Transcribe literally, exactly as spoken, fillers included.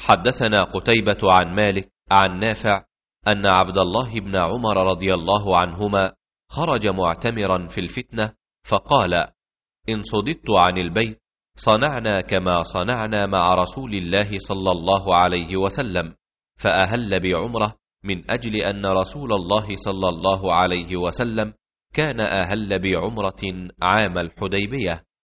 حدثنا قتيبة عن مالك عن نافع أن عبد الله بن عمر رضي الله عنهما خرج معتمرا في الفتنة فقال: إن صددت عن البيت صنعنا كما صنعنا مع رسول الله صلى الله عليه وسلم، فأهل بعمرة من أجل أن رسول الله صلى الله عليه وسلم كان أهل بعمرة عام الحديبية.